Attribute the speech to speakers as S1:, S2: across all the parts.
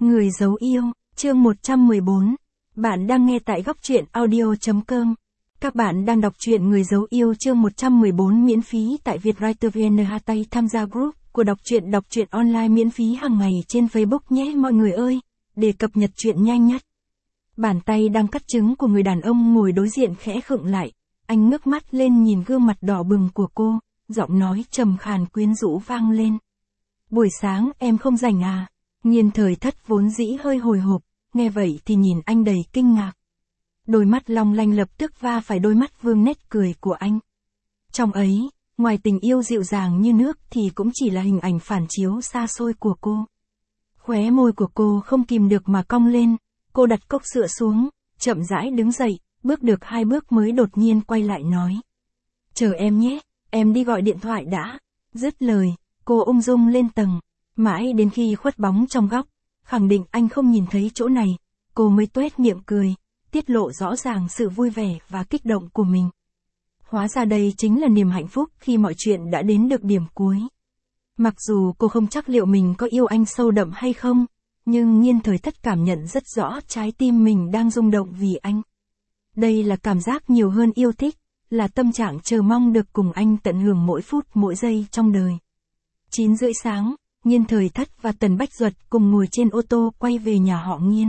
S1: Người giấu yêu, chương 114. Bạn đang nghe tại góc truyện audio.com. Các bạn đang đọc truyện Người giấu yêu chương 114 miễn phí tại Vietwriter VN. Tham gia group của đọc truyện online miễn phí hàng ngày trên Facebook nhé mọi người ơi, để cập nhật truyện nhanh nhất. Bàn tay đang cắt trứng của người đàn ông ngồi đối diện khẽ khựng lại, anh ngước mắt lên nhìn gương mặt đỏ bừng của cô, giọng nói trầm khàn quyến rũ vang lên. Buổi sáng em không rảnh à? Nhiên Thời Thất vốn dĩ hơi hồi hộp, nghe vậy thì nhìn anh đầy kinh ngạc. Đôi mắt long lanh lập tức va phải đôi mắt vương nét cười của anh. Trong ấy, ngoài tình yêu dịu dàng như nước thì cũng chỉ là hình ảnh phản chiếu xa xôi của cô. Khóe môi của cô không kìm được mà cong lên, cô đặt cốc sữa xuống, chậm rãi đứng dậy, bước được 2 bước mới đột nhiên quay lại nói. Chờ em nhé, em đi gọi điện thoại đã. Dứt lời, cô ung dung lên tầng. Mãi đến khi khuất bóng trong góc, khẳng định anh không nhìn thấy chỗ này, cô mới tuét miệng cười, tiết lộ rõ ràng sự vui vẻ và kích động của mình. Hóa ra đây chính là niềm hạnh phúc khi mọi chuyện đã đến được điểm cuối. Mặc dù cô không chắc liệu mình có yêu anh sâu đậm hay không, nhưng Nhiên Thời Thất cảm nhận rất rõ trái tim mình đang rung động vì anh. Đây là cảm giác nhiều hơn yêu thích, là tâm trạng chờ mong được cùng anh tận hưởng mỗi phút mỗi giây trong đời. 9 rưỡi sáng. Nhiên Thời Thất và Tần Bách Duật cùng ngồi trên ô tô quay về nhà họ Nhiên.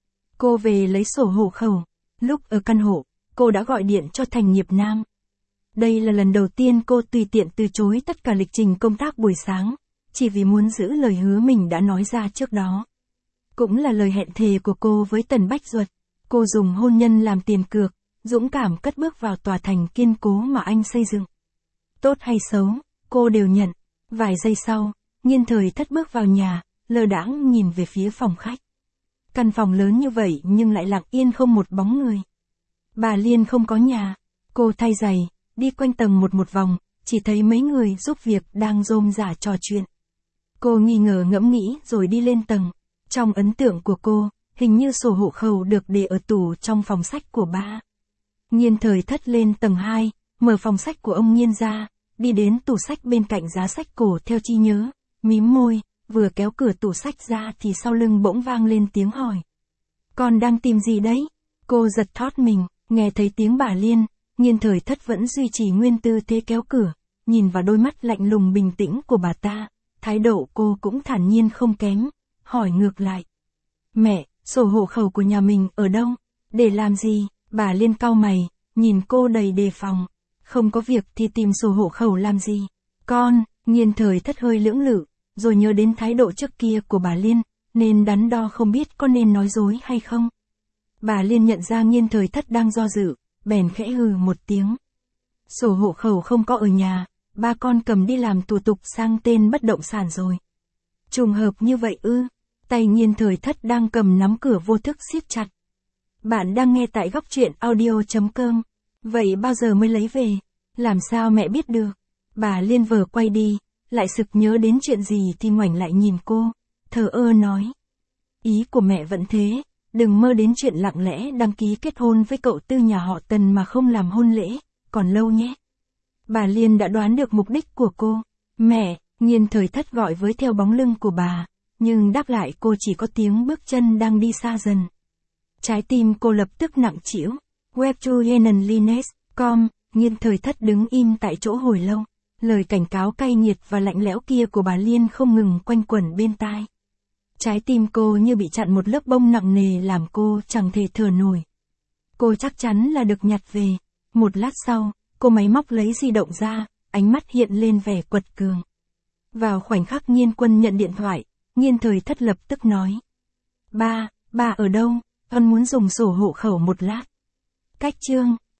S1: Cô về lấy sổ hộ khẩu. Lúc ở căn hộ, cô đã gọi điện cho Thành Nghiệp Nam. Đây là lần đầu tiên cô tùy tiện từ chối tất cả lịch trình công tác buổi sáng, chỉ vì muốn giữ lời hứa mình đã nói ra trước đó. Cũng là lời hẹn thề của cô với Tần Bách Duật. Cô dùng hôn nhân làm tiền cược, dũng cảm cất bước vào tòa thành kiên cố mà anh xây dựng. Tốt hay xấu, cô đều nhận. Vài giây sau, Nhiên Thời Thất bước vào nhà, lơ đãng nhìn về phía phòng khách. Căn phòng lớn như vậy nhưng lại lặng yên không một bóng người. Bà Liên không có nhà. Cô thay giày, đi quanh tầng một vòng, chỉ thấy mấy người giúp việc đang rôm rả trò chuyện. Cô nghi ngờ ngẫm nghĩ rồi đi lên tầng. Trong ấn tượng của cô, hình như sổ hộ khẩu được để ở tủ trong phòng sách của ba. Nhiên Thời Thất lên tầng 2, mở phòng sách của ông Nhiên ra, đi đến tủ sách bên cạnh giá sách cổ theo trí nhớ. Mím môi, vừa kéo cửa tủ sách ra thì sau lưng bỗng vang lên tiếng hỏi. Con đang tìm gì đấy? Cô giật thót mình, nghe thấy tiếng bà Liên, Nhiên Thời Thất vẫn duy trì nguyên tư thế kéo cửa, nhìn vào đôi mắt lạnh lùng bình tĩnh của bà ta, thái độ cô cũng thản nhiên không kém, hỏi ngược lại. Mẹ, sổ hộ khẩu của nhà mình ở đâu? Để làm gì? Bà Liên cau mày, nhìn cô đầy đề phòng. Không có việc thì tìm sổ hộ khẩu làm gì? Con, Nhiên Thời Thất hơi lưỡng lự. Rồi nhớ đến thái độ trước kia của bà Liên, nên đắn đo không biết có nên nói dối hay không. Bà Liên nhận ra Nhiên Thời Thất đang do dự, bèn khẽ hừ một tiếng. Sổ hộ khẩu không có ở nhà, ba con cầm đi làm thủ tục sang tên bất động sản rồi. Trùng hợp như vậy ư? Tay Nhiên Thời Thất đang cầm nắm cửa vô thức siết chặt. Bạn đang nghe tại góc truyện audio.com. Vậy bao giờ mới lấy về? Làm sao mẹ biết được? Bà Liên vờ quay đi. Lại sực nhớ đến chuyện gì thì ngoảnh lại nhìn cô, thờ ơ nói. Ý của mẹ vẫn thế, đừng mơ đến chuyện lặng lẽ đăng ký kết hôn với cậu Tư nhà họ Tần mà không làm hôn lễ, còn lâu nhé. Bà Liên đã đoán được mục đích của cô. Mẹ, Nhiên Thời Thất gọi với theo bóng lưng của bà, nhưng đáp lại cô chỉ có tiếng bước chân đang đi xa dần. Trái tim cô lập tức nặng trĩu. Webtoyenenlines.com, Nhiên Thời Thất đứng im tại chỗ hồi lâu. Lời cảnh cáo cay nghiệt và lạnh lẽo kia của bà Liên không ngừng quanh quẩn bên tai. Trái tim cô như bị chặn một lớp bông nặng nề làm cô chẳng thể thở nổi. Cô chắc chắn là được nhặt về. Một lát sau, cô máy móc lấy di động ra, ánh mắt hiện lên vẻ quật cường. Vào khoảnh khắc Nhiên Quân nhận điện thoại, Nhiên Thời Thất lập tức nói. Ba ở đâu? Con muốn dùng sổ hộ khẩu một lát. Cách chương.